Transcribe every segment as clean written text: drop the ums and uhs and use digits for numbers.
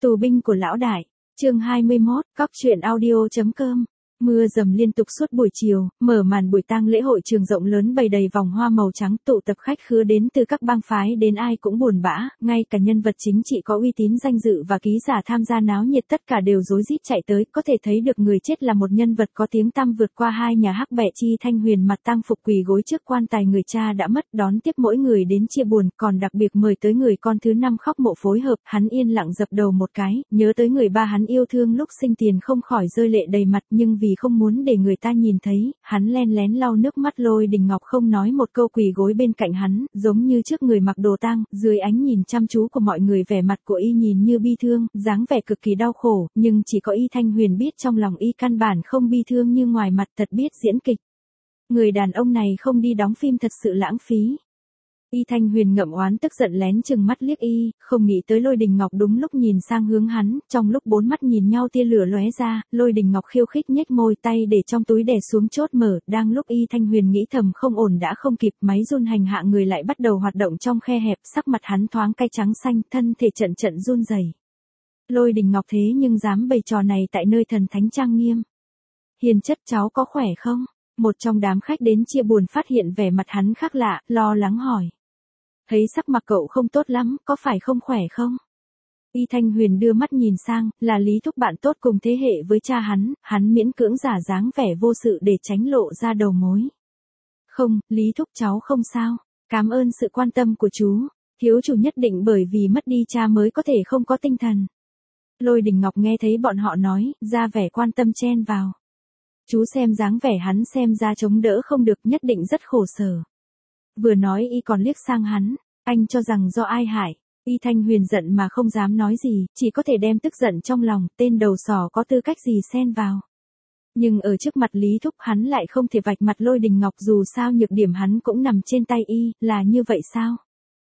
Tù binh của lão đại, chương 21, cóc truyện audio.com. Mưa dầm liên tục suốt buổi chiều, mở màn buổi tang lễ hội trường rộng lớn bày đầy vòng hoa màu trắng, tụ tập khách khứa đến từ các bang phái đến ai cũng buồn bã, ngay cả nhân vật chính trị có uy tín danh dự và ký giả tham gia náo nhiệt tất cả đều rối rít chạy tới, có thể thấy được người chết là một nhân vật có tiếng tăm vượt qua hai nhà hắc bẹ. Chi Thanh Huyền mặt tang phục quỳ gối trước quan tài người cha đã mất, đón tiếp mỗi người đến chia buồn, còn đặc biệt mời tới người con thứ 5 khóc mộ phối hợp, hắn yên lặng dập đầu một cái, nhớ tới người ba hắn yêu thương lúc sinh tiền không khỏi rơi lệ đầy mặt, nhưng vì không muốn để người ta nhìn thấy, hắn len lén lau nước mắt. Lôi Đình Ngọc không nói một câu quỳ gối bên cạnh hắn, giống như trước người mặc đồ tang, dưới ánh nhìn chăm chú của mọi người vẻ mặt của y nhìn như bi thương, dáng vẻ cực kỳ đau khổ, nhưng chỉ có Y Thanh Huyền biết trong lòng y căn bản không bi thương như ngoài mặt, thật biết diễn kịch. Người đàn ông này không đi đóng phim thật sự lãng phí. Y Thanh Huyền ngậm oán tức giận lén chừng mắt liếc y, không nghĩ tới Lôi Đình Ngọc đúng lúc nhìn sang hướng hắn, trong lúc bốn mắt nhìn nhau tia lửa lóe ra, Lôi Đình Ngọc khiêu khích nhếch môi, tay để trong túi đè xuống chốt mở, đang lúc Y Thanh Huyền nghĩ thầm không ổn đã không kịp, máy run hành hạ người lại bắt đầu hoạt động trong khe hẹp, sắc mặt hắn thoáng cay trắng xanh, thân thể trận trận run rẩy. Lôi Đình Ngọc thế nhưng dám bày trò này tại nơi thần thánh trang nghiêm. Hiền chất, cháu có khỏe không? Một trong đám khách đến chia buồn phát hiện vẻ mặt hắn khác lạ, lo lắng hỏi. Thấy sắc mặt cậu không tốt lắm, có phải không khỏe không? Y Thanh Huyền đưa mắt nhìn sang, là Lý Thúc bạn tốt cùng thế hệ với cha hắn miễn cưỡng giả dáng vẻ vô sự để tránh lộ ra đầu mối. Không, Lý Thúc cháu không sao, cảm ơn sự quan tâm của chú, thiếu chủ nhất định bởi vì mất đi cha mới có thể không có tinh thần. Lôi Đình Ngọc nghe thấy bọn họ nói, ra vẻ quan tâm chen vào. Chú xem dáng vẻ hắn xem ra chống đỡ không được, nhất định rất khổ sở. Vừa nói y còn liếc sang hắn, anh cho rằng do ai hại. Y Thanh Huyền giận mà không dám nói gì, chỉ có thể đem tức giận trong lòng, tên đầu sỏ có tư cách gì xen vào. Nhưng ở trước mặt Lý Thúc hắn lại không thể vạch mặt Lôi Đình Ngọc, dù sao nhược điểm hắn cũng nằm trên tay y, là như vậy sao?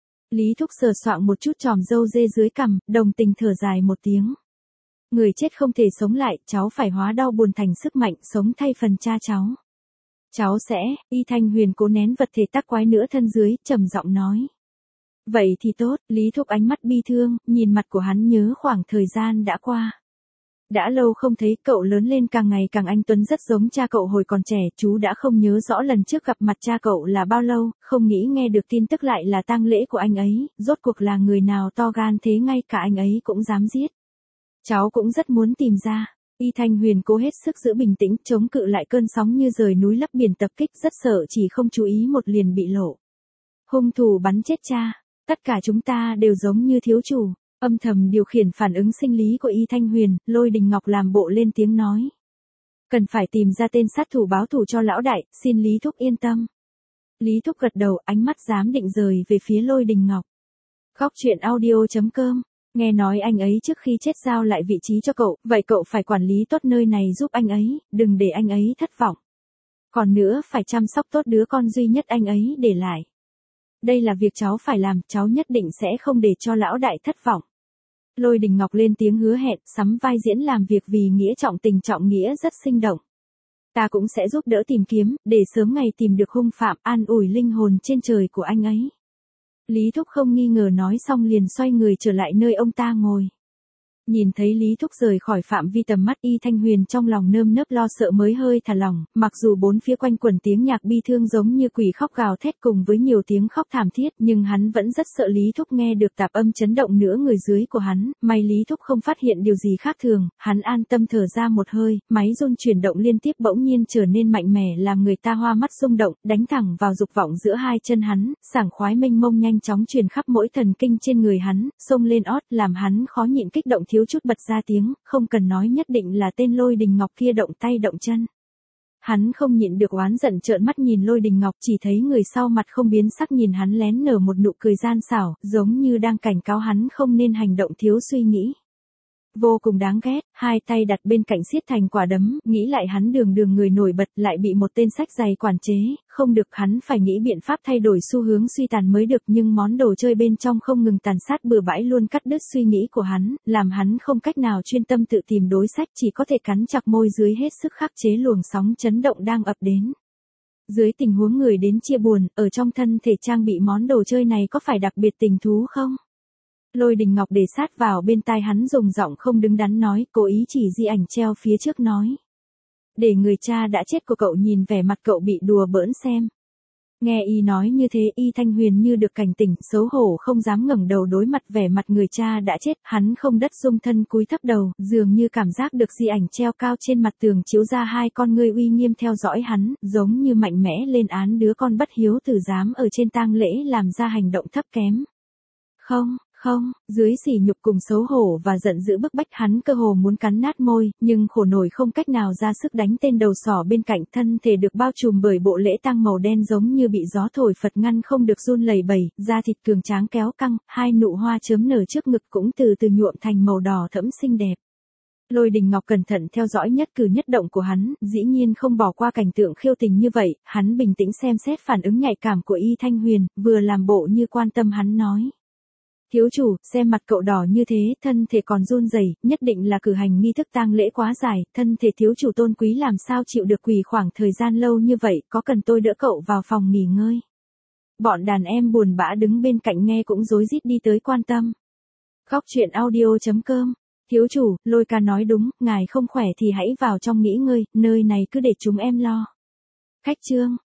Lý Thúc sờ soạng một chút chòm râu dê dưới cằm, đồng tình thở dài một tiếng. Người chết không thể sống lại, cháu phải hóa đau buồn thành sức mạnh, sống thay phần cha cháu. Cháu sẽ, Y Thanh Huyền cố nén vật thể tắc quái nữa thân dưới, trầm giọng nói. Vậy thì tốt, Lý Thúc ánh mắt bi thương, nhìn mặt của hắn nhớ khoảng thời gian đã qua. Đã lâu không thấy, cậu lớn lên càng ngày càng anh tuấn, rất giống cha cậu hồi còn trẻ, chú đã không nhớ rõ lần trước gặp mặt cha cậu là bao lâu, không nghĩ nghe được tin tức lại là tang lễ của anh ấy, rốt cuộc là người nào to gan thế ngay cả anh ấy cũng dám giết. Cháu cũng rất muốn tìm ra. Y Thanh Huyền cố hết sức giữ bình tĩnh, chống cự lại cơn sóng như rời núi lấp biển tập kích, rất sợ chỉ không chú ý một liền bị lộ. Hung thủ bắn chết cha, tất cả chúng ta đều giống như thiếu chủ, âm thầm điều khiển phản ứng sinh lý của Y Thanh Huyền, Lôi Đình Ngọc làm bộ lên tiếng nói. Cần phải tìm ra tên sát thủ báo thù cho lão đại, xin Lý Thúc yên tâm. Lý Thúc gật đầu, ánh mắt giám định rời về phía Lôi Đình Ngọc. Cóc truyện audio.com. Nghe nói anh ấy trước khi chết giao lại vị trí cho cậu, vậy cậu phải quản lý tốt nơi này giúp anh ấy, đừng để anh ấy thất vọng. Còn nữa phải chăm sóc tốt đứa con duy nhất anh ấy để lại. Đây là việc cháu phải làm, cháu nhất định sẽ không để cho lão đại thất vọng. Lôi Đình Ngọc lên tiếng hứa hẹn, sắm vai diễn làm việc vì nghĩa trọng tình trọng nghĩa rất sinh động. Ta cũng sẽ giúp đỡ tìm kiếm, để sớm ngày tìm được hung phạm, an ủi linh hồn trên trời của anh ấy. Lý Thúc không nghi ngờ nói xong liền xoay người trở lại nơi ông ta ngồi. Nhìn thấy Lý Thúc rời khỏi phạm vi tầm mắt, Y Thanh Huyền trong lòng nơm nớp lo sợ mới hơi thả lỏng, mặc dù bốn phía quanh quẩn tiếng nhạc bi thương giống như quỷ khóc gào thét cùng với nhiều tiếng khóc thảm thiết, nhưng hắn vẫn rất sợ Lý Thúc nghe được tạp âm chấn động nửa người dưới của hắn, may Lý Thúc không phát hiện điều gì khác thường, hắn an tâm thở ra một hơi, máy run chuyển động liên tiếp bỗng nhiên trở nên mạnh mẽ làm người ta hoa mắt rung động, đánh thẳng vào dục vọng giữa hai chân hắn, sảng khoái mênh mông nhanh chóng truyền khắp mỗi thần kinh trên người hắn, xông lên ót làm hắn khó nhịn kích động thiếu chút bật ra tiếng, không cần nói nhất định là tên Lôi Đình Ngọc kia động tay động chân. Hắn không nhịn được oán giận trợn mắt nhìn Lôi Đình Ngọc, chỉ thấy người sau mặt không biến sắc nhìn hắn lén nở một nụ cười gian xảo, giống như đang cảnh cáo hắn không nên hành động thiếu suy nghĩ. Vô cùng đáng ghét, hai tay đặt bên cạnh siết thành quả đấm, nghĩ lại hắn đường người nổi bật lại bị một tên sách giày quản chế, không được hắn phải nghĩ biện pháp thay đổi xu hướng suy tàn mới được, nhưng món đồ chơi bên trong không ngừng tàn sát bừa bãi luôn cắt đứt suy nghĩ của hắn, làm hắn không cách nào chuyên tâm tự tìm đối sách, chỉ có thể cắn chặt môi dưới hết sức khắc chế luồng sóng chấn động đang ập đến. Dưới tình huống người đến chia buồn, ở trong thân thể trang bị món đồ chơi này có phải đặc biệt tình thú không? Lôi Đình Ngọc để sát vào bên tai hắn dùng giọng không đứng đắn nói, cố ý chỉ di ảnh treo phía trước nói. Để người cha đã chết của cậu nhìn vẻ mặt cậu bị đùa bỡn xem. Nghe y nói như thế, Y Thanh Huyền như được cảnh tỉnh, xấu hổ không dám ngẩng đầu đối mặt vẻ mặt người cha đã chết, hắn không đất dung thân cúi thấp đầu, dường như cảm giác được di ảnh treo cao trên mặt tường chiếu ra hai con ngươi uy nghiêm theo dõi hắn, giống như mạnh mẽ lên án đứa con bất hiếu tử dám ở trên tang lễ làm ra hành động thấp kém. Không, dưới sỉ nhục cùng xấu hổ và giận dữ bức bách hắn cơ hồ muốn cắn nát môi, nhưng khổ nổi không cách nào ra sức đánh tên đầu sỏ bên cạnh, thân thể được bao trùm bởi bộ lễ tang màu đen giống như bị gió thổi phật ngăn không được run lẩy bẩy, da thịt cường tráng kéo căng, hai nụ hoa chớm nở trước ngực cũng từ từ nhuộm thành màu đỏ thẫm xinh đẹp. Lôi Đình Ngọc cẩn thận theo dõi nhất cử nhất động của hắn, dĩ nhiên không bỏ qua cảnh tượng khiêu tình như vậy, hắn bình tĩnh xem xét phản ứng nhạy cảm của Y Thanh Huyền, vừa làm bộ như quan tâm hắn nói. Thiếu chủ, xem mặt cậu đỏ như thế, thân thể còn run rẩy, nhất định là cử hành nghi thức tang lễ quá dài, thân thể thiếu chủ tôn quý làm sao chịu được quỳ khoảng thời gian lâu như vậy, có cần tôi đỡ cậu vào phòng nghỉ ngơi? Bọn đàn em buồn bã đứng bên cạnh nghe cũng rối rít đi tới quan tâm. Góc truyện audio.com. Thiếu chủ, Lôi ca nói đúng, ngài không khỏe thì hãy vào trong nghỉ ngơi, nơi này cứ để chúng em lo. Khách trương,